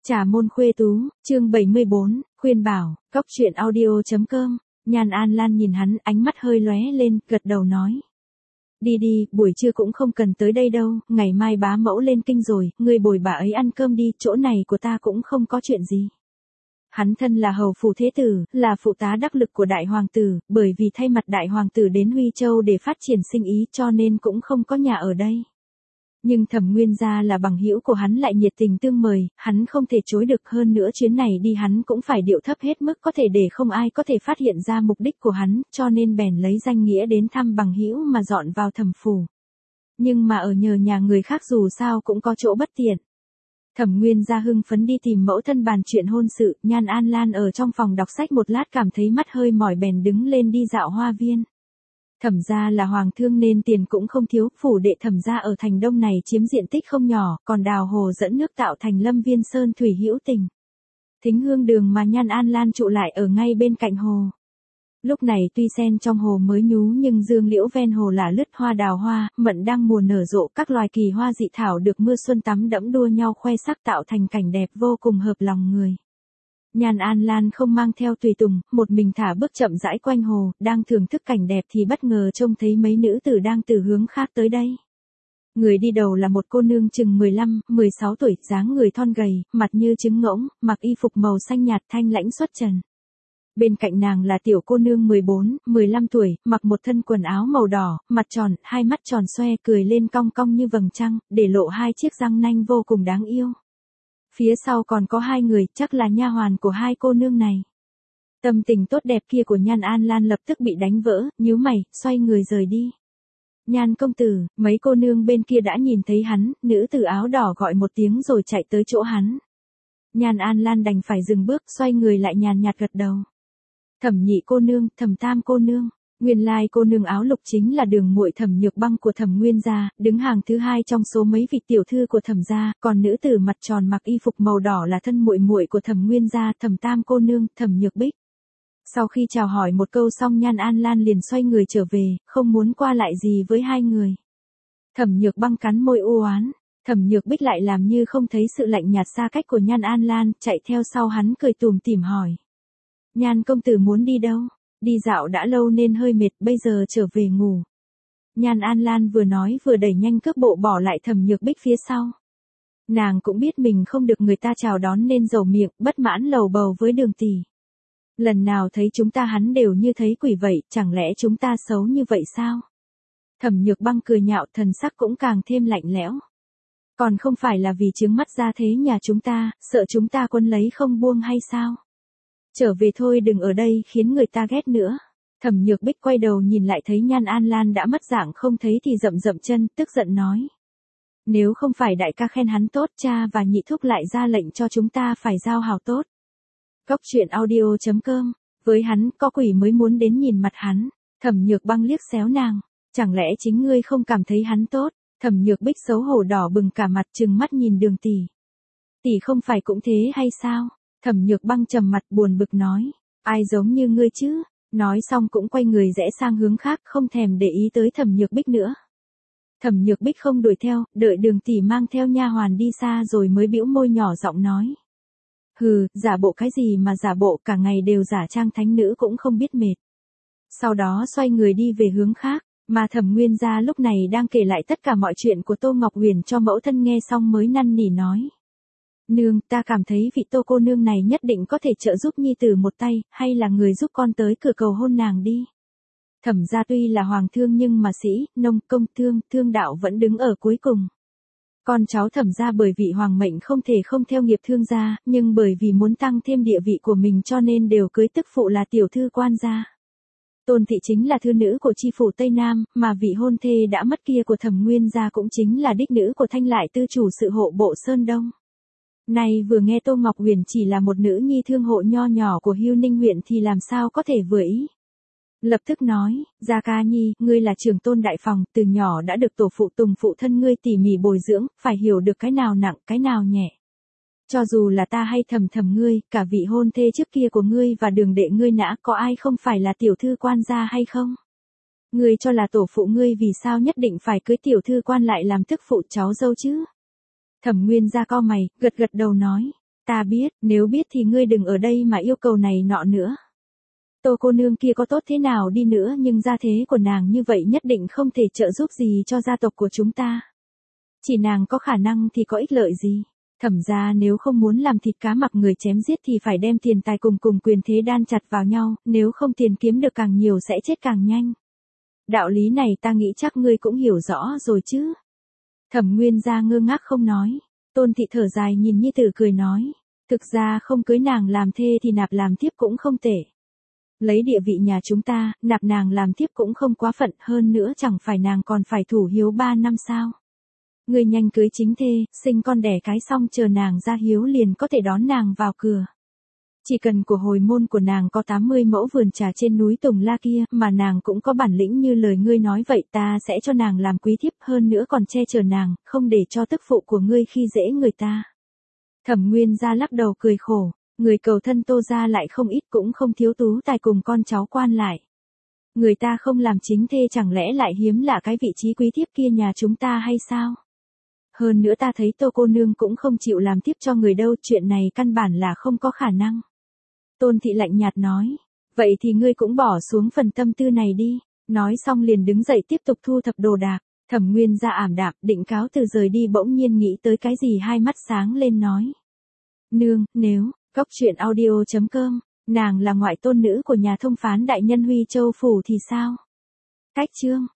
Trà môn khuê tú, chương 74, khuyên bảo, cóc truyện audio.com, Nhan An Lan nhìn hắn, ánh mắt hơi lóe lên, gật đầu nói. Đi đi, buổi trưa cũng không cần tới đây đâu, ngày mai bá mẫu lên kinh rồi, ngươi bồi bà ấy ăn cơm đi, chỗ này của ta cũng không có chuyện gì. Hắn thân là hầu phủ thế tử, là phụ tá đắc lực của đại hoàng tử, bởi vì thay mặt đại hoàng tử đến Huy Châu để phát triển sinh ý cho nên cũng không có nhà ở đây. Nhưng Thẩm Nguyên gia là bằng hữu của hắn lại nhiệt tình tương mời, hắn không thể chối được, hơn nữa chuyến này đi hắn cũng phải điệu thấp hết mức có thể để không ai có thể phát hiện ra mục đích của hắn, cho nên bèn lấy danh nghĩa đến thăm bằng hữu mà dọn vào Thẩm phủ. Nhưng mà ở nhờ nhà người khác dù sao cũng có chỗ bất tiện. Thẩm Nguyên gia hưng phấn đi tìm mẫu thân bàn chuyện hôn sự, Nhan An Lan ở trong phòng đọc sách một lát cảm thấy mắt hơi mỏi bèn đứng lên đi dạo hoa viên. Thẩm gia là hoàng thương nên tiền cũng không thiếu, phủ đệ Thẩm gia ở thành Đông này chiếm diện tích không nhỏ, còn đào hồ dẫn nước tạo thành lâm viên sơn thủy hữu tình. Thính hương đường mà Nhan An Lan trụ lại ở ngay bên cạnh hồ. Lúc này tuy sen trong hồ mới nhú nhưng dương liễu ven hồ là lướt hoa đào hoa, mận đang mùa nở rộ, các loài kỳ hoa dị thảo được mưa xuân tắm đẫm đua nhau khoe sắc tạo thành cảnh đẹp vô cùng hợp lòng người. Nhan An Lan không mang theo tùy tùng, một mình thả bước chậm rãi quanh hồ, đang thưởng thức cảnh đẹp thì bất ngờ trông thấy mấy nữ tử đang từ hướng khác tới đây. Người đi đầu là một cô nương chừng 15, 16 tuổi, dáng người thon gầy, mặt như trứng ngỗng, mặc y phục màu xanh nhạt thanh lãnh xuất trần. Bên cạnh nàng là tiểu cô nương 14, 15 tuổi, mặc một thân quần áo màu đỏ, mặt tròn, hai mắt tròn xoe, cười lên cong cong như vầng trăng, để lộ hai chiếc răng nanh vô cùng đáng yêu. Phía sau còn có hai người, chắc là nha hoàn của hai cô nương này. Tâm tình tốt đẹp kia của Nhan An Lan lập tức bị đánh vỡ, nhíu mày, xoay người rời đi. Nhan công tử, mấy cô nương bên kia đã nhìn thấy hắn, nữ tử áo đỏ gọi một tiếng rồi chạy tới chỗ hắn. Nhan An Lan đành phải dừng bước, xoay người lại nhàn nhạt gật đầu. Thẩm nhị cô nương, Thẩm tam cô nương. Nguyên lai cô nương áo lục chính là đường muội Thẩm Nhược Băng của Thẩm Nguyên gia, đứng hàng thứ hai trong số mấy vị tiểu thư của Thẩm gia, còn nữ tử mặt tròn mặc y phục màu đỏ là thân muội muội của Thẩm Nguyên gia, Thẩm tam cô nương, Thẩm Nhược Bích. Sau khi chào hỏi một câu xong Nhan An Lan liền xoay người trở về, không muốn qua lại gì với hai người. Thẩm Nhược Băng cắn môi u oán, Thẩm Nhược Bích lại làm như không thấy sự lạnh nhạt xa cách của Nhan An Lan, chạy theo sau hắn cười tủm tỉm hỏi. Nhan công tử muốn đi đâu? Đi dạo đã lâu nên hơi mệt, bây giờ trở về ngủ. Nhan An Lan vừa nói vừa đẩy nhanh cước bộ bỏ lại Thẩm Nhược Bích phía sau. Nàng cũng biết mình không được người ta chào đón nên dầu miệng, bất mãn lầu bầu với Đường tỷ. Lần nào thấy chúng ta hắn đều như thấy quỷ vậy, chẳng lẽ chúng ta xấu như vậy sao? Thẩm Nhược Băng cười nhạo, thần sắc cũng càng thêm lạnh lẽo. Còn không phải là vì trướng mắt ra thế nhà chúng ta, sợ chúng ta quấn lấy không buông hay sao? Trở về thôi, đừng ở đây khiến người ta ghét nữa. Thẩm Nhược Bích quay đầu nhìn lại thấy Nhan An Lan đã mất dạng không thấy thì dậm dậm chân, tức giận nói. Nếu không phải đại ca khen hắn tốt, cha và nhị thúc lại ra lệnh cho chúng ta phải giao hảo tốt. Cóc truyện audio.com, với hắn, có quỷ mới muốn đến nhìn mặt hắn. Thẩm Nhược Băng liếc xéo nàng, chẳng lẽ chính ngươi không cảm thấy hắn tốt? Thẩm Nhược Bích xấu hổ đỏ bừng cả mặt trừng mắt nhìn Đường tỷ. Tỷ không phải cũng thế hay sao? Thẩm Nhược Băng trầm mặt buồn bực nói, ai giống như ngươi chứ? Nói xong cũng quay người rẽ sang hướng khác, không thèm để ý tới Thẩm Nhược Bích nữa. Thẩm Nhược Bích không đuổi theo, đợi Đường tỷ mang theo nha hoàn đi xa rồi mới bĩu môi nhỏ giọng nói. Hừ, giả bộ cái gì mà giả bộ, cả ngày đều giả trang thánh nữ cũng không biết mệt. Sau đó xoay người đi về hướng khác, mà Thẩm Nguyên gia lúc này đang kể lại tất cả mọi chuyện của Tô Ngọc Huyền cho mẫu thân nghe xong mới năn nỉ nói. Nương, ta cảm thấy vị Tô cô nương này nhất định có thể trợ giúp nhi tử một tay, hay là người giúp con tới cửa cầu hôn nàng đi. Thẩm gia tuy là hoàng thương nhưng mà sĩ, nông, công, thương đạo vẫn đứng ở cuối cùng. Con cháu Thẩm gia bởi vì hoàng mệnh không thể không theo nghiệp thương gia, nhưng bởi vì muốn tăng thêm địa vị của mình cho nên đều cưới tức phụ là tiểu thư quan gia. Tôn thị chính là thư nữ của chi phủ Tây Nam, mà vị hôn thê đã mất kia của Thẩm Nguyên gia cũng chính là đích nữ của Thanh Lại tư chủ sự hộ bộ Sơn Đông. Này vừa nghe Tô Ngọc Huyền chỉ là một nữ nhi thương hộ nho nhỏ của Hưu Ninh huyện thì làm sao có thể vừa ý. Lập tức nói, Gia ca nhi, ngươi là trưởng tôn đại phòng, từ nhỏ đã được tổ phụ tùng phụ thân ngươi tỉ mỉ bồi dưỡng, phải hiểu được cái nào nặng, cái nào nhẹ. Cho dù là ta hay thầm ngươi, cả vị hôn thê trước kia của ngươi và Đường đệ ngươi nã có ai không phải là tiểu thư quan gia hay không? Ngươi cho là tổ phụ ngươi vì sao nhất định phải cưới tiểu thư quan lại làm thức phụ cháu dâu chứ? Thẩm Nguyên gia cau mày, gật đầu nói, Ta biết, nếu biết thì ngươi đừng ở đây mà yêu cầu này nọ nữa. Tô cô nương kia có tốt thế nào đi nữa nhưng gia thế của nàng như vậy nhất định không thể trợ giúp gì cho gia tộc của chúng ta. Chỉ nàng có khả năng thì có ích lợi gì. Thẩm gia nếu không muốn làm thịt cá mặc người chém giết thì phải đem tiền tài cùng quyền thế đan chặt vào nhau, nếu không tiền kiếm được càng nhiều sẽ chết càng nhanh. Đạo lý này ta nghĩ chắc ngươi cũng hiểu rõ rồi chứ. Thẩm Nguyên gia ngơ ngác không nói. Tôn thị thở dài nhìn nhi tử cười nói. Thực ra không cưới nàng làm thê thì nạp làm thiếp cũng không tệ. Lấy địa vị nhà chúng ta, nạp nàng làm thiếp cũng không quá phận, hơn nữa chẳng phải nàng còn phải thủ hiếu 3 năm sao. Ngươi nhanh cưới chính thê, sinh con đẻ cái xong chờ nàng ra hiếu liền có thể đón nàng vào cửa. Chỉ cần của hồi môn của nàng có 80 mẫu vườn trà trên núi Tùng La kia, mà nàng cũng có bản lĩnh như lời ngươi nói vậy, ta sẽ cho nàng làm quý thiếp, hơn nữa còn che chở nàng, không để cho tức phụ của ngươi khi dễ người ta. Thẩm Nguyên gia lắc đầu cười khổ, người cầu thân Tô gia lại không ít cũng không thiếu tú tài cùng con cháu quan lại. Người ta không làm chính thê chẳng lẽ lại hiếm lạ cái vị trí quý thiếp kia nhà chúng ta hay sao? Hơn nữa ta thấy Tô cô nương cũng không chịu làm tiếp cho người đâu, chuyện này căn bản là không có khả năng. Tôn thị lạnh nhạt nói, vậy thì ngươi cũng bỏ xuống phần tâm tư này đi, nói xong liền đứng dậy tiếp tục thu thập đồ đạc. Thẩm Nguyên gia ảm đạm, định cáo từ rời đi bỗng nhiên nghĩ tới cái gì hai mắt sáng lên nói. Nương, nếu, Góc truyện audio.com, nàng là ngoại tôn nữ của nhà thông phán đại nhân Huy Châu Phủ thì sao? Cách chương